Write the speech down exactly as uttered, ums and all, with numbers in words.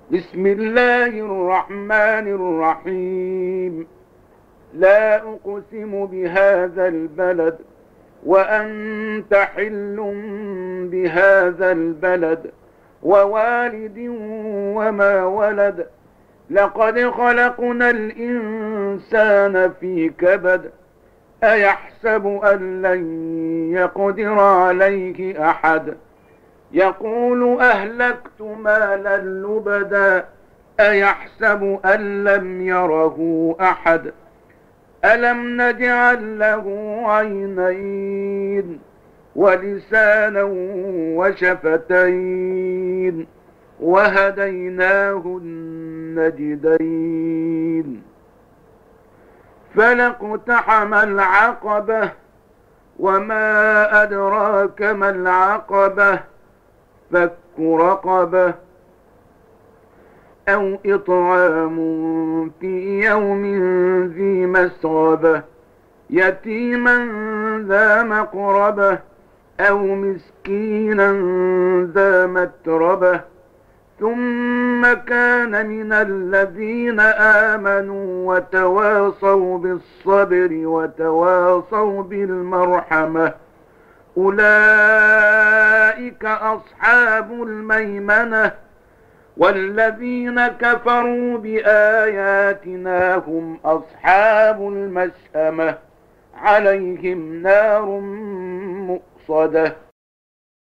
بسم الله الرحمن الرحيم. لا أقسم بهذا البلد وأنت حل بهذا البلد ووالد وما ولد. لقد خلقنا الإنسان في كبد. أيحسب أن لن يقدر عليه أحد. يقول أهلكت مالا لبدا. أيحسب أن لم يره أحد. ألم نجعل له عينين ولسانا وشفتين وهديناه النجدين. فلا اقتحم العقبة وما أدراك ما العقبة. فك رقبة أو إطعام في يوم ذي مسغبة يتيما ذا مقربة أو مسكينا ذا متربة ثم كان من الذين آمنوا وتواصوا بالصبر وتواصوا بالمرحمة أولئك أصحاب الميمنة. والذين كفروا بآياتنا هم أصحاب المشأمة عليهم نار مؤصدة.